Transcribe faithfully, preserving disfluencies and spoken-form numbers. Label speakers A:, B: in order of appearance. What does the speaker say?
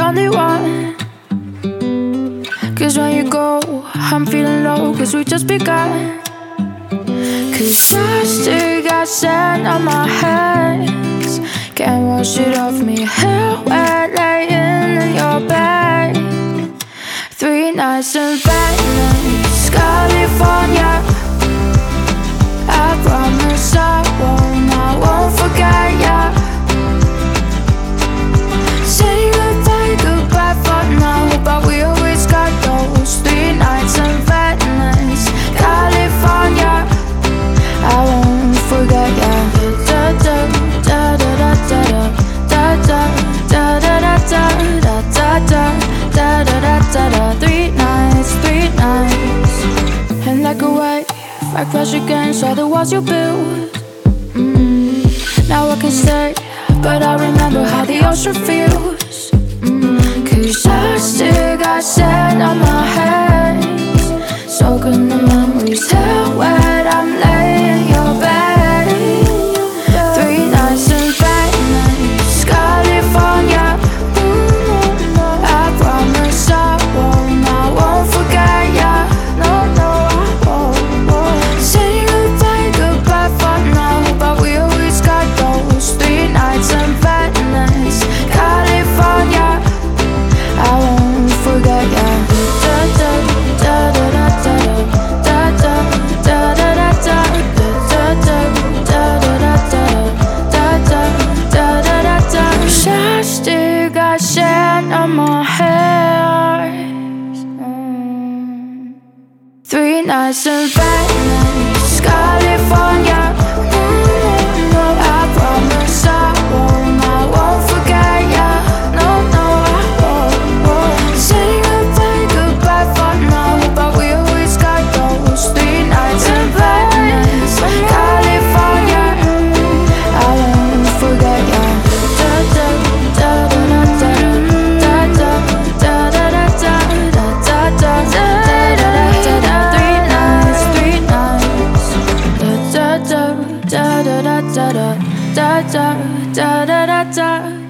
A: only one. Cause when you go, I'm feeling low, cause we just begun. Cause I still got sand on my hands, can't wash it off me. Hair wet, laying in your bed. Three nights in Venice, California. I promise I won't, I won't forget ya. Say goodbye, goodbye for now, but we always got those three nights in Venice, California. I won't forget ya. Da da da da da da da da da da da da da da da da da da. Three nights, three nights, and like a wave, I crash against all the walls you built. Mm. Now I can stay, but I remember how the ocean feels. Mm. Cause I still got sand on my hands, soaking the memories. Hair wet, I'm laying in your bed. Three nights in Venice, California. I promise I won't, I won't forget ya. No, no, I won't. Say goodbye, goodbye for now, but we always got those three nights in Venice, California. I won't forget ya. Da da da da da da da da da da da da da da da da. I still got sand on my hands. Mm. Three nights in Venice, California. I promise I won't, I won't forget ya. No, no, I won't. Say goodbye, goodbye for now, but we always got those three nights in Venice, California. I won't forget ya. Da da da da da da da da da da da da da da. Three nights, three nights. Da da da da da da da da da da da da da.